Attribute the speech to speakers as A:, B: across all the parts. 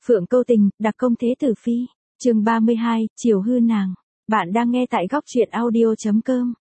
A: Phượng Câu Tình, đặc công Thế Tử Phi, chương 32, chiều hư nàng. Bạn đang nghe tại góc truyện audio.com.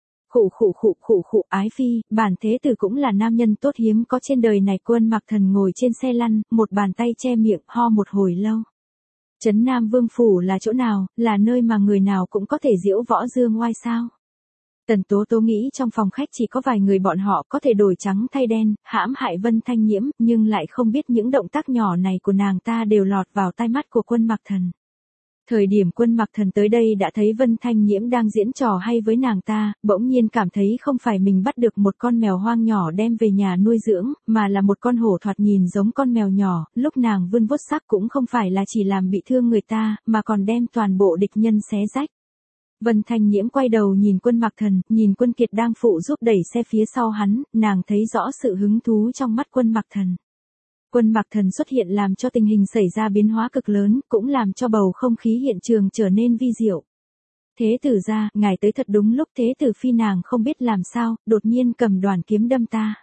A: Khụ, Ái Phi, bản Thế Tử cũng là nam nhân tốt hiếm có trên đời này. Quân Mặc Thần ngồi trên xe lăn, một bàn tay che miệng, ho một hồi lâu. Trấn Nam Vương Phủ là chỗ nào, là nơi mà người nào cũng có thể diễu võ dương oai sao? Tần Tố Tố nghĩ trong phòng khách chỉ có vài người bọn họ có thể đổi trắng thay đen, hãm hại Vân Thanh Nhiễm, nhưng lại không biết những động tác nhỏ này của nàng ta đều lọt vào tai mắt của Quân Mặc Thần. Thời điểm Quân Mặc Thần tới đây đã thấy Vân Thanh Nhiễm đang diễn trò hay với nàng ta, bỗng nhiên cảm thấy không phải mình bắt được một con mèo hoang nhỏ đem về nhà nuôi dưỡng, mà là một con hổ thoạt nhìn giống con mèo nhỏ, lúc nàng vươn vuốt sắc cũng không phải là chỉ làm bị thương người ta, mà còn đem toàn bộ địch nhân xé rách. Vân Thanh Nhiễm quay đầu nhìn Quân Mặc Thần, nhìn Quân Kiệt đang phụ giúp đẩy xe phía sau hắn, nàng thấy rõ sự hứng thú trong mắt Quân Mặc Thần. Quân Mặc Thần xuất hiện làm cho tình hình xảy ra biến hóa cực lớn, cũng làm cho bầu không khí hiện trường trở nên vi diệu. Thế tử gia, ngài tới thật đúng lúc. Thế Tử Phi nàng không biết làm sao, đột nhiên cầm đoàn kiếm đâm ta.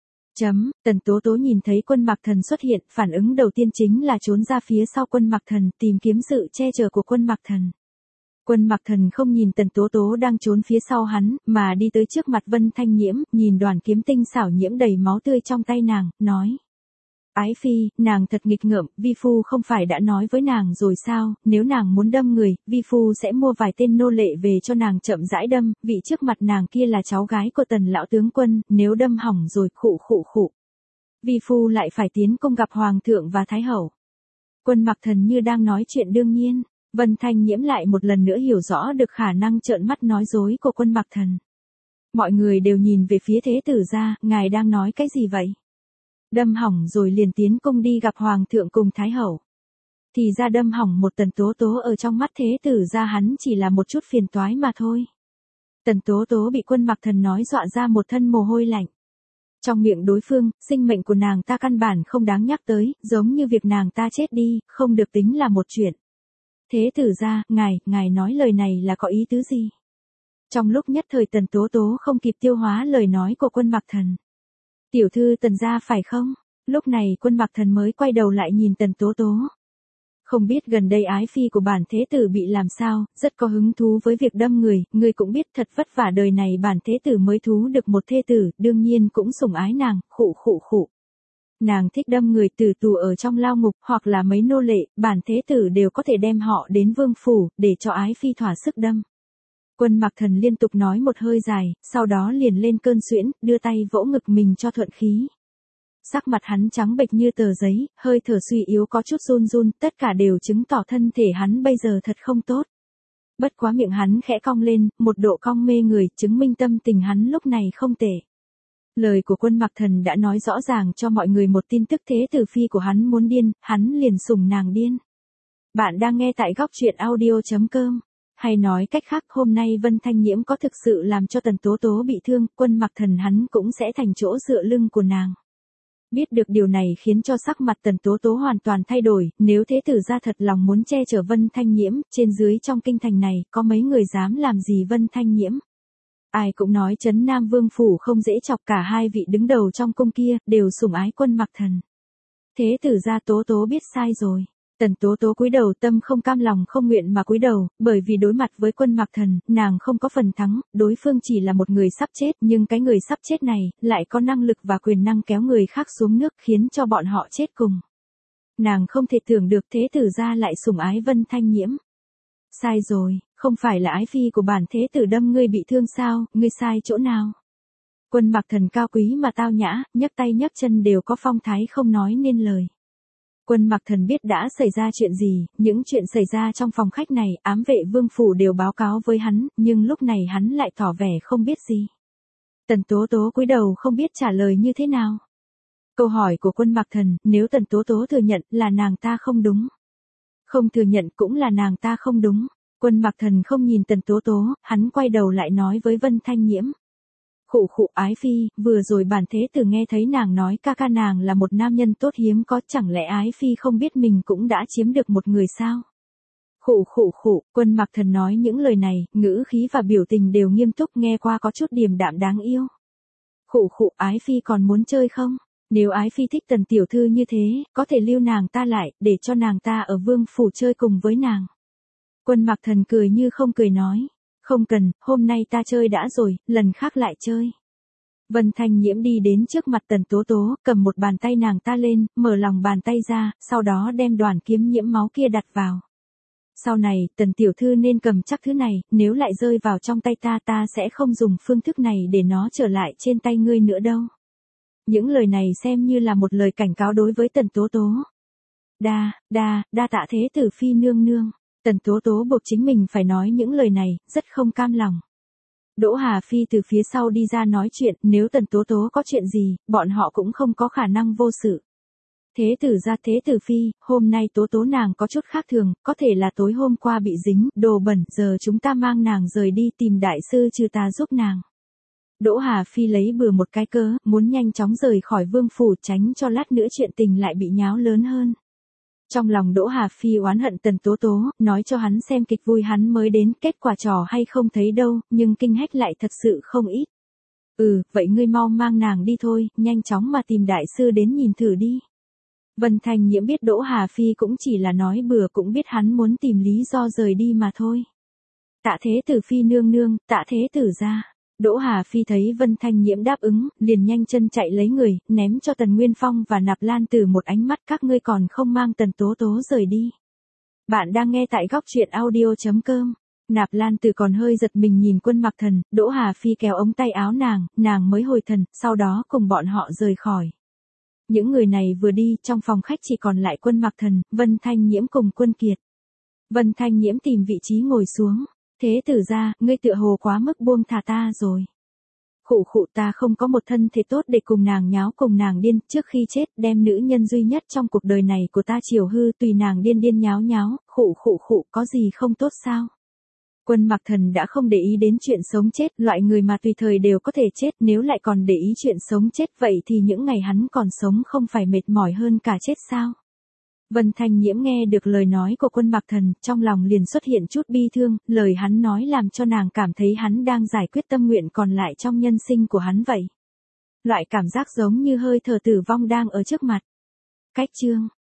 A: Tần Tố Tố nhìn thấy Quân Mặc Thần xuất hiện, phản ứng đầu tiên chính là trốn ra phía sau Quân Mặc Thần, tìm kiếm sự che chở của Quân Mặc Thần. Quân Mặc Thần không nhìn Tần Tố Tố đang trốn phía sau hắn, mà đi tới trước mặt Vân Thanh Nhiễm, nhìn đoàn kiếm tinh xảo nhiễm đầy máu tươi trong tay nàng, nói. Ái Phi, nàng thật nghịch ngợm, vi phu không phải đã nói với nàng rồi sao, nếu nàng muốn đâm người, vi phu sẽ mua vài tên nô lệ về cho nàng chậm rãi đâm, vị trước mặt nàng kia là cháu gái của Tần lão tướng quân, nếu đâm hỏng rồi, khụ. Vi phu lại phải tiến cung gặp hoàng thượng và thái hậu. Quân Mặc Thần như đang nói chuyện đương nhiên. Vân Thanh Nhiễm lại một lần nữa hiểu rõ được khả năng trợn mắt nói dối của Quân Mặc Thần. Mọi người đều nhìn về phía Thế Tử gia, ngài đang nói cái gì vậy? Đâm hỏng rồi liền tiến cung đi gặp Hoàng thượng cùng Thái hậu. Thì ra đâm hỏng một Tần Tố Tố ở trong mắt Thế Tử gia hắn chỉ là một chút phiền toái mà thôi. Tần Tố Tố bị Quân Mặc Thần nói dọa ra một thân mồ hôi lạnh. Trong miệng đối phương, sinh mệnh của nàng ta căn bản không đáng nhắc tới, giống như việc nàng ta chết đi, không được tính là một chuyện. Thế tử gia, ngài nói lời này là có ý tứ gì? Trong lúc nhất thời Tần Tố Tố không kịp tiêu hóa lời nói của Quân Mặc Thần. Tiểu thư Tần gia phải không? Lúc này Quân Mặc Thần mới quay đầu lại nhìn Tần Tố Tố. Không biết gần đây Ái Phi của bản Thế Tử bị làm sao, rất có hứng thú với việc đâm người cũng biết thật vất vả đời này bản Thế Tử mới thú được một thê tử, đương nhiên cũng sủng ái nàng, khụ. Nàng thích đâm người tử tù ở trong lao ngục, hoặc là mấy nô lệ, bản Thế Tử đều có thể đem họ đến vương phủ, để cho Ái Phi thỏa sức đâm. Quân Mặc Thần liên tục nói một hơi dài, sau đó liền lên cơn suyễn, đưa tay vỗ ngực mình cho thuận khí. Sắc mặt hắn trắng bệch như tờ giấy, hơi thở suy yếu có chút run, tất cả đều chứng tỏ thân thể hắn bây giờ thật không tốt. Bất quá miệng hắn khẽ cong lên, một độ cong mê người, chứng minh tâm tình hắn lúc này không tệ. Lời của Quân Mặc Thần đã nói rõ ràng cho mọi người một tin tức. Thế Tử Phi của hắn muốn điên, hắn liền sủng nàng điên. Bạn đang nghe tại góc truyện audio.com. Hay nói cách khác, hôm nay Vân Thanh Nhiễm có thực sự làm cho Tần Tố Tố bị thương, Quân Mặc Thần hắn cũng sẽ thành chỗ dựa lưng của nàng. Biết được điều này khiến cho sắc mặt Tần Tố Tố hoàn toàn thay đổi, nếu Thế Tử gia thật lòng muốn che chở Vân Thanh Nhiễm, trên dưới trong kinh thành này, có mấy người dám làm gì Vân Thanh Nhiễm. Ai cũng nói Trấn Nam Vương Phủ không dễ chọc, cả hai vị đứng đầu trong cung kia, đều sủng ái Quân Mặc Thần. Thế tử gia Tố Tố biết sai rồi. Tần Tố Tố cúi đầu, tâm không cam lòng không nguyện mà cúi đầu, bởi vì đối mặt với Quân Mặc Thần, nàng không có phần thắng, đối phương chỉ là một người sắp chết, nhưng cái người sắp chết này, lại có năng lực và quyền năng kéo người khác xuống nước khiến cho bọn họ chết cùng. Nàng không thể tưởng được Thế tử gia lại sủng ái Vân Thanh Nhiễm. Sai rồi, không phải là Ái Phi của bản Thế Tử đâm ngươi bị thương sao, ngươi sai chỗ nào? Quân Mặc Thần cao quý mà tao nhã, nhấc tay nhấc chân đều có phong thái không nói nên lời. Quân Mặc Thần biết đã xảy ra chuyện gì, những chuyện xảy ra trong phòng khách này, ám vệ vương phủ đều báo cáo với hắn, nhưng lúc này hắn lại tỏ vẻ không biết gì. Tần Tố Tố cúi đầu không biết trả lời như thế nào. Câu hỏi của Quân Mặc Thần, nếu Tần Tố Tố thừa nhận là nàng ta không đúng, không thừa nhận cũng là nàng ta không đúng. Quân Mặc Thần không nhìn Tần Tố Tố, hắn quay đầu lại nói với Vân Thanh Nhiễm. Khụ, Ái Phi, vừa rồi bản Thế Tử nghe thấy nàng nói ca nàng là một nam nhân tốt hiếm có, chẳng lẽ Ái Phi không biết mình cũng đã chiếm được một người sao? Khụ, Quân Mặc Thần nói những lời này, ngữ khí và biểu tình đều nghiêm túc, nghe qua có chút điềm đạm đáng yêu. Khụ, Ái Phi còn muốn chơi không? Nếu ái phi thích Tần tiểu thư như thế, có thể lưu nàng ta lại, để cho nàng ta ở vương phủ chơi cùng với nàng. Quân Mặc Thần cười như không cười nói, không cần, hôm nay ta chơi đã rồi, lần khác lại chơi. Vân Thanh Nhiễm đi đến trước mặt Tần Tố Tố, cầm một bàn tay nàng ta lên, mở lòng bàn tay ra, sau đó đem đoàn kiếm nhiễm máu kia đặt vào. Sau này, Tần tiểu thư nên cầm chắc thứ này, nếu lại rơi vào trong tay ta sẽ không dùng phương thức này để nó trở lại trên tay ngươi nữa đâu. Những lời này xem như là một lời cảnh cáo đối với Tần Tố Tố. Đa tạ thế tử phi nương nương. Tần Tố Tố buộc chính mình phải nói những lời này, rất không cam lòng. Đỗ Hà Phi từ phía sau đi ra nói chuyện, nếu Tần Tố Tố có chuyện gì, bọn họ cũng không có khả năng vô sự. Thế tử gia thế tử phi, hôm nay Tố Tố nàng có chút khác thường, có thể là tối hôm qua bị dính đồ bẩn, giờ chúng ta mang nàng rời đi tìm đại sư trừ tà giúp nàng. Đỗ Hà Phi lấy bừa một cái cớ, muốn nhanh chóng rời khỏi vương phủ tránh cho lát nữa chuyện tình lại bị nháo lớn hơn. Trong lòng Đỗ Hà Phi oán hận Tần Tố Tố, nói cho hắn xem kịch vui hắn mới đến, kết quả trò hay không thấy đâu, nhưng kinh hách lại thật sự không ít. Vậy ngươi mau mang nàng đi thôi, nhanh chóng mà tìm đại sư đến nhìn thử đi. Vân Thanh Nhiễm biết Đỗ Hà Phi cũng chỉ là nói bừa, cũng biết hắn muốn tìm lý do rời đi mà thôi. Tạ thế tử phi nương nương, tạ thế tử gia. Đỗ Hà Phi thấy Vân Thanh Nhiễm đáp ứng, liền nhanh chân chạy lấy người, ném cho Tần Nguyên Phong và Nạp Lan Tử một ánh mắt, các ngươi còn không mang Tần Tố Tố rời đi. Bạn đang nghe tại góc truyện audio.com. Nạp Lan Tử còn hơi giật mình nhìn Quân Mặc Thần, Đỗ Hà Phi kéo ống tay áo nàng mới hồi thần, sau đó cùng bọn họ rời khỏi. Những người này vừa đi, trong phòng khách chỉ còn lại Quân Mặc Thần, Vân Thanh Nhiễm cùng Quân Kiệt. Vân Thanh Nhiễm tìm vị trí ngồi xuống. Thế tử gia, ngươi tựa hồ quá mức buông thả ta rồi. Khụ ta không có một thân thể tốt để cùng nàng nháo cùng nàng điên, trước khi chết đem nữ nhân duy nhất trong cuộc đời này của ta chiều hư, tùy nàng điên nháo, khụ có gì không tốt sao? Quân Mặc Thần đã không để ý đến chuyện sống chết, loại người mà tùy thời đều có thể chết, nếu lại còn để ý chuyện sống chết vậy thì những ngày hắn còn sống không phải mệt mỏi hơn cả chết sao? Vân Thanh Nhiễm nghe được lời nói của Quân Mặc Thần, trong lòng liền xuất hiện chút bi thương, lời hắn nói làm cho nàng cảm thấy hắn đang giải quyết tâm nguyện còn lại trong nhân sinh của hắn vậy. Loại cảm giác giống như hơi thở tử vong đang ở trước mặt. Cách chương